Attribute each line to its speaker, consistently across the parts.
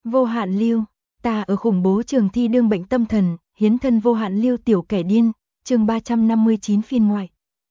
Speaker 1: Vô hạn lưu, ta ở khủng bố trường thi đương bệnh tâm thần, hiến thân vô hạn lưu tiểu kẻ điên, chương 359 phiên ngoại.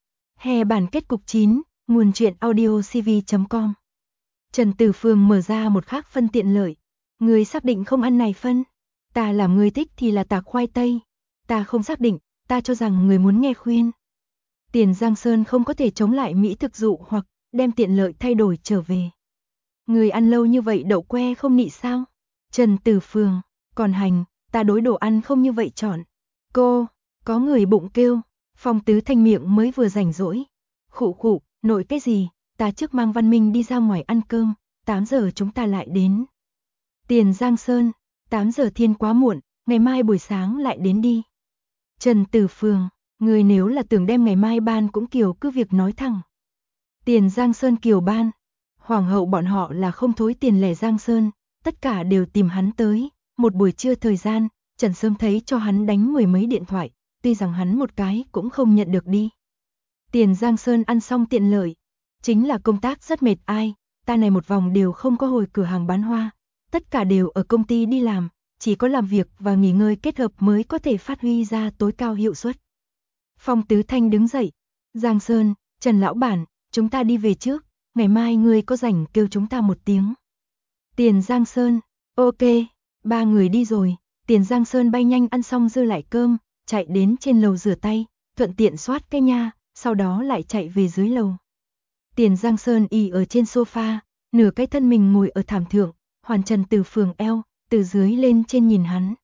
Speaker 1: Hè bản kết cục 9, nguồn truyện audio cv.com. Trần Tử Phương mở ra một khác phân tiện lợi. Người xác định không ăn này phân. Ta làm người thích thì là tạc khoai tây. Ta không xác định, ta cho rằng người muốn nghe khuyên. Tiền Giang Sơn không có thể chống lại mỹ thực dụ hoặc đem tiện lợi thay đổi trở về. Người ăn lâu như vậy đậu que không nị sao? Trần Tử Phương, còn hành, ta đối đồ ăn không như vậy chọn. Cô, có người bụng kêu, Phong Tứ Thanh miệng mới vừa rảnh rỗi. Khụ khụ, nội cái gì, ta trước mang Văn Minh đi ra ngoài ăn cơm, 8 giờ chúng ta lại đến. Tiền Giang Sơn, 8 giờ thiên quá muộn, ngày mai buổi sáng lại đến đi. Trần Tử Phương, người nếu là tưởng đem ngày mai ban cũng kiều cứ việc nói thẳng. Tiền Giang Sơn kiều ban, hoàng hậu bọn họ là không thối tiền lẻ Giang Sơn, tất cả đều tìm hắn tới, một buổi trưa thời gian, Trần Sớm thấy cho hắn đánh 10 mấy điện thoại, tuy rằng hắn một cái cũng không nhận được đi. Tiền Giang Sơn ăn xong tiện lợi, chính là công tác rất mệt ai, ta này một vòng đều không có hồi cửa hàng bán hoa, tất cả đều ở công ty đi làm, chỉ có làm việc và nghỉ ngơi kết hợp mới có thể phát huy ra tối cao hiệu suất. Phong Tứ Thanh đứng dậy, Giang Sơn, Trần Lão Bản, chúng ta đi về trước, ngày mai ngươi có rảnh kêu chúng ta một tiếng. Tiền Giang Sơn, ok, ba người đi rồi, Tiền Giang Sơn bay nhanh ăn xong dư lại cơm, chạy đến trên lầu rửa tay, thuận tiện soát cái nha, sau đó lại chạy về dưới lầu. Tiền Giang Sơn y ở trên sofa, nửa cái thân mình ngồi ở thảm thượng, hoàn Trần Tử Phương eo, từ dưới lên trên nhìn hắn.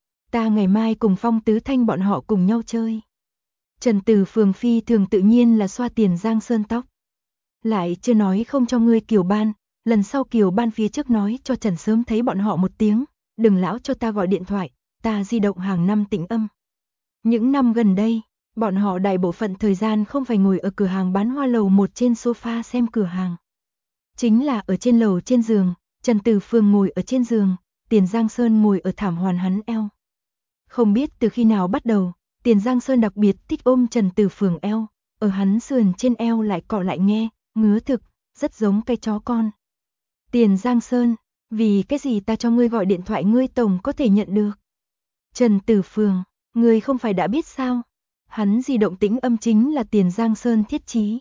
Speaker 1: Ta ngày mai cùng Phong Tứ Thanh bọn họ cùng nhau chơi. Trần Tử Phương phi thường tự nhiên là xoa Tiền Giang Sơn tóc. Lại chưa nói không cho ngươi Kiều Ban, lần sau Kiều Ban phía trước nói cho Trần Sớm thấy bọn họ một tiếng, đừng lão cho ta gọi điện thoại, ta di động hàng năm tĩnh âm. Những năm gần đây, bọn họ đại bộ phận thời gian không phải ngồi ở cửa hàng bán hoa lầu một trên sofa xem cửa hàng. Chính là ở trên lầu trên giường, Trần Tử Phương ngồi ở trên giường, Tiền Giang Sơn ngồi ở thảm hoàn hắn eo. Không biết từ khi nào bắt đầu, Tiền Giang Sơn đặc biệt thích ôm Trần Tử Phương eo, ở hắn sườn trên eo lại cọ lại nghe, ngứa thực, rất giống cái chó con. Tiền Giang Sơn, vì cái gì ta cho ngươi gọi điện thoại ngươi tổng có thể nhận được. Trần Tử Phương, ngươi không phải đã biết sao? Hắn di động tĩnh âm chính là Tiền Giang Sơn thiết trí.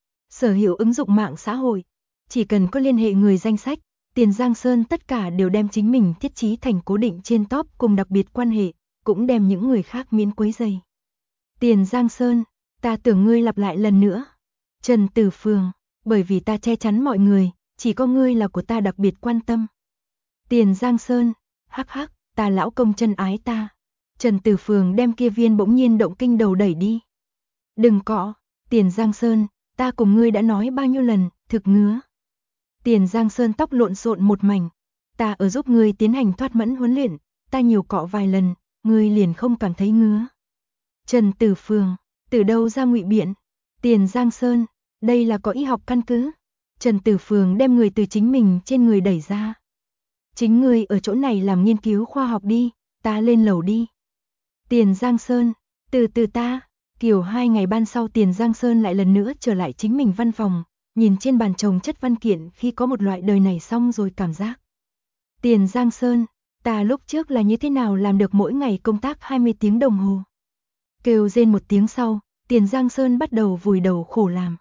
Speaker 1: Sở hữu ứng dụng mạng xã hội, chỉ cần có liên hệ người danh sách, Tiền Giang Sơn tất cả đều đem chính mình thiết trí thành cố định trên top cùng đặc biệt quan hệ, cũng đem những người khác miễn quấy rầy. Tiền Giang Sơn, ta tưởng ngươi lặp lại lần nữa. Trần Tử Phương, bởi vì ta che chắn mọi người, chỉ có ngươi là của ta đặc biệt quan tâm. Tiền Giang Sơn, hắc hắc, ta lão công chân ái ta. Trần Tử Phương đem kia viên bỗng nhiên động kinh đầu đẩy đi. Đừng cọ, Tiền Giang Sơn, ta cùng ngươi đã nói bao nhiêu lần, thực ngứa. Tiền Giang Sơn tóc lộn xộn một mảnh, ta ở giúp ngươi tiến hành thoát mẫn huấn luyện, ta nhiều cọ vài lần, ngươi liền không cảm thấy ngứa. Trần Tử Phương, từ đâu ra ngụy biện? Tiền Giang Sơn, đây là có y học căn cứ. Trần Tử Phương đem người từ chính mình trên người đẩy ra. Chính ngươi ở chỗ này làm nghiên cứu khoa học đi, ta lên lầu đi. Tiền Giang Sơn, từ từ ta, kiểu 2 ngày ban sau Tiền Giang Sơn lại lần nữa trở lại chính mình văn phòng, nhìn trên bàn chồng chất văn kiện khi có một loại đời này xong rồi cảm giác. Tiền Giang Sơn, ta lúc trước là như thế nào làm được mỗi ngày công tác 20 tiếng đồng hồ. Kêu rên một tiếng sau, Tiền Giang Sơn bắt đầu vùi đầu khổ làm.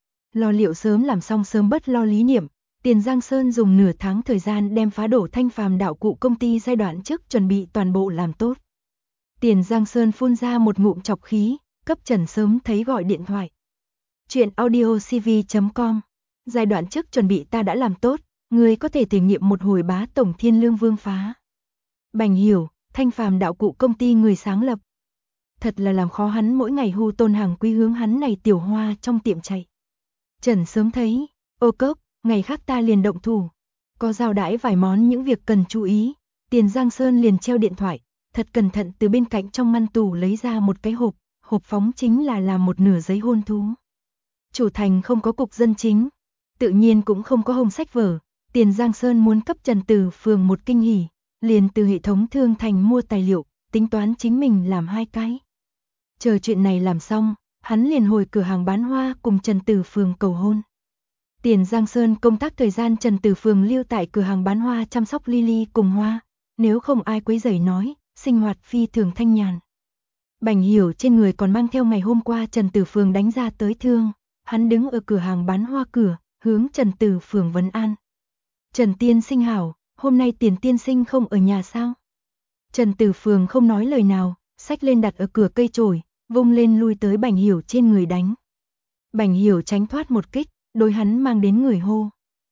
Speaker 1: Lo liệu sớm làm xong sớm bất lo lý niệm, Tiền Giang Sơn dùng nửa tháng thời gian đem phá đổ Thanh Phàm đạo cụ công ty giai đoạn trước chuẩn bị toàn bộ làm tốt. Tiền Giang Sơn phun ra một ngụm chọc khí, cấp Trần Sớm thấy gọi điện thoại. Chuyện audio cv.com. Giai đoạn trước chuẩn bị ta đã làm tốt, ngươi có thể thể nghiệm một hồi bá tổng thiên lương vương phá. Bành hiểu, Thanh Phàm đạo cụ công ty người sáng lập. Thật là làm khó hắn mỗi ngày hưu tôn hàng quý hướng hắn này tiểu hoa trong tiệm chạy. Trần Sớm thấy, ô cốc, ngày khác ta liền động thủ. Có giao đãi vài món những việc cần chú ý, Tiền Giang Sơn liền treo điện thoại, thật cẩn thận từ bên cạnh trong ngăn tủ lấy ra một cái hộp, hộp phóng chính là làm một nửa giấy hôn thú. Chủ thành không có cục dân chính, tự nhiên cũng không có hồng sách vở, Tiền Giang Sơn muốn cấp Trần Tử Phương một kinh hỉ, liền từ hệ thống thương thành mua tài liệu, tính toán chính mình làm 2 cái. Chờ chuyện này làm xong, hắn liền hồi cửa hàng bán hoa cùng Trần Tử Phương cầu hôn. Tiền Giang Sơn công tác thời gian Trần Tử Phường lưu tại cửa hàng bán hoa chăm sóc lily cùng hoa, nếu không ai quấy rầy nói, sinh hoạt phi thường thanh nhàn. Bành Hiểu trên người còn mang theo ngày hôm qua Trần Tử Phường đánh ra tới thương, hắn đứng ở cửa hàng bán hoa cửa, hướng Trần Tử Phường vấn an. Trần tiên sinh hảo, hôm nay Tiền tiên sinh không ở nhà sao? Trần Tử Phường không nói lời nào, xách lên đặt ở cửa cây chổi, vung lên lui tới Bành Hiểu trên người đánh. Bành Hiểu tránh thoát một kích, đối hắn mang đến người hô.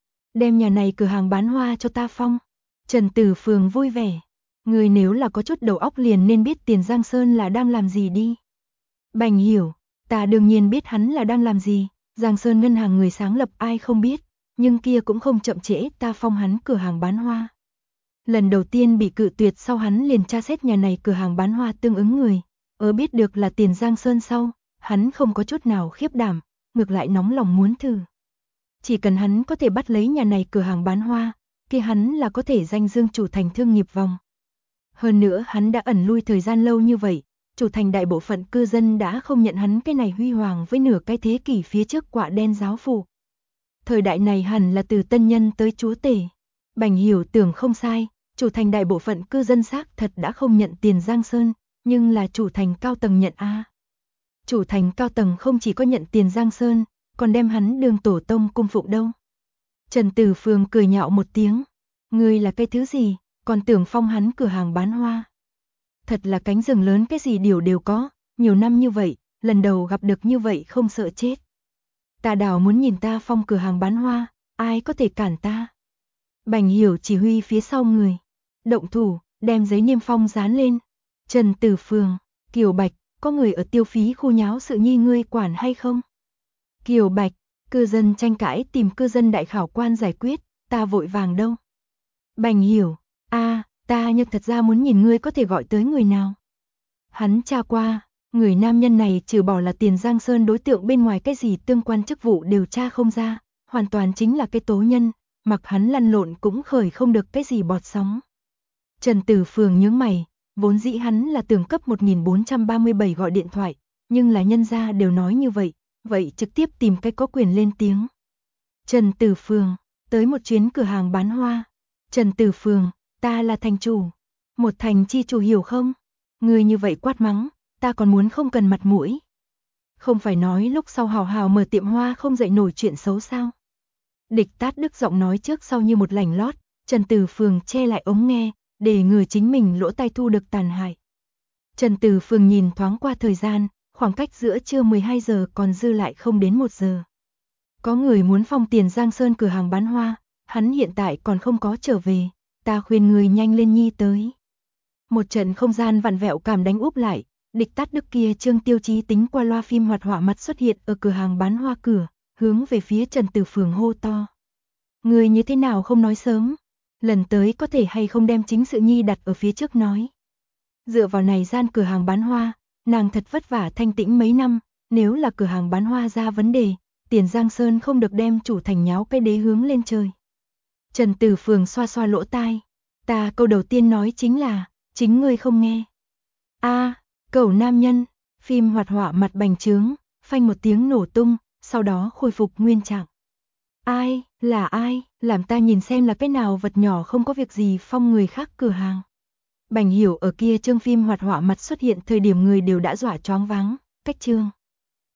Speaker 1: Đem nhà này cửa hàng bán hoa cho ta phong. Trần Tử Phường vui vẻ. Người nếu là có chút đầu óc liền nên biết Tiền Giang Sơn là đang làm gì đi. Bành Hiểu, ta đương nhiên biết hắn là đang làm gì, Giang Sơn ngân hàng người sáng lập ai không biết, nhưng kia cũng không chậm trễ ta phong hắn cửa hàng bán hoa. Lần đầu tiên bị cự tuyệt sau hắn liền tra xét nhà này cửa hàng bán hoa tương ứng người, biết được là Tiền Giang Sơn sau, hắn không có chút nào khiếp đảm, ngược lại nóng lòng muốn thử. Chỉ cần hắn có thể bắt lấy nhà này cửa hàng bán hoa, kia hắn là có thể danh dương chủ thành thương nghiệp vòng. Hơn nữa hắn đã ẩn lui thời gian lâu như vậy, chủ thành đại bộ phận cư dân đã không nhận hắn cái này huy hoàng với nửa cái thế kỷ phía trước quạ đen giáo phủ. Thời đại này hẳn là từ tân nhân tới chúa tể. Bành Hiểu tưởng không sai, chủ thành đại bộ phận cư dân xác thật đã không nhận Tiền Giang Sơn, nhưng là chủ thành cao tầng nhận a. Chủ thành cao tầng không chỉ có nhận Tiền Giang Sơn, còn đem hắn đường tổ tông cung phụng đâu. Trần Tử Phường cười nhạo một tiếng, ngươi là cái thứ gì, còn tưởng phong hắn cửa hàng bán hoa. Thật là cánh rừng lớn cái gì điều đều có, nhiều năm như vậy, lần đầu gặp được như vậy không sợ chết. Ta đảo muốn nhìn ta phong cửa hàng bán hoa, ai có thể cản ta. Bành Hiểu chỉ huy phía sau người, động thủ, đem giấy niêm phong dán lên. Trần Tử Phường, Kiều Bạch, có người ở tiêu phí khu nháo sự nhi ngươi quản hay không? Kiều Bạch, cư dân tranh cãi tìm cư dân đại khảo quan giải quyết, ta vội vàng đâu. Bành Hiểu, ta nhưng thật ra muốn nhìn ngươi có thể gọi tới người nào. Hắn tra qua, người nam nhân này trừ bỏ là Tiền Giang Sơn đối tượng bên ngoài cái gì tương quan chức vụ đều tra không ra, hoàn toàn chính là cái tố nhân, mặc hắn lăn lộn cũng khởi không được cái gì bọt sóng. Trần Tử Phường nhướng mày, vốn dĩ hắn là tưởng cấp 1437 gọi điện thoại, nhưng là nhân gia đều nói như vậy trực tiếp tìm cách có quyền lên tiếng. Trần Tử Phường, tới một chuyến cửa hàng bán hoa. Trần Tử Phường, ta là thành chủ, một thành chi chủ hiểu không? Ngươi như vậy quát mắng, ta còn muốn không cần mặt mũi. Không phải nói lúc sau hào hào mở tiệm hoa không dậy nổi chuyện xấu sao? Địch Tát Đức giọng nói trước sau như một lảnh lót, Trần Tử Phường che lại ống nghe, để ngừa chính mình lỗ tai thu được tàn hại. Trần Tử Phường nhìn thoáng qua thời gian, khoảng cách giữa trưa 12 giờ còn dư lại không đến 1 giờ. Có người muốn phong Tiền Giang Sơn cửa hàng bán hoa, hắn hiện tại còn không có trở về, ta khuyên người nhanh lên nhi tới. Một trận không gian vặn vẹo cảm đánh úp lại, Địch Tát Đức kia Trương Tiêu Chí tính qua loa phim hoạt họa mặt xuất hiện ở cửa hàng bán hoa cửa, hướng về phía Trần Tử Phường hô to. Người như thế nào không nói sớm, lần tới có thể hay không đem chính sự nhi đặt ở phía trước nói. Dựa vào này gian cửa hàng bán hoa, nàng thật vất vả thanh tĩnh mấy năm, nếu là cửa hàng bán hoa ra vấn đề, Tiền Giang Sơn không được đem chủ thành nháo cái đế hướng lên trời. Trần Tử Phường xoa xoa lỗ tai, ta câu đầu tiên nói chính là, chính ngươi không nghe. Cẩu nam nhân, phim hoạt họa mặt bành trướng, phanh một tiếng nổ tung, sau đó khôi phục nguyên trạng. Ai, là ai, làm ta nhìn xem là cái nào vật nhỏ không có việc gì phong người khác cửa hàng. Bành Hiểu ở kia chương phim hoạt họa mặt xuất hiện thời điểm người đều đã dọa choáng váng, cách chương.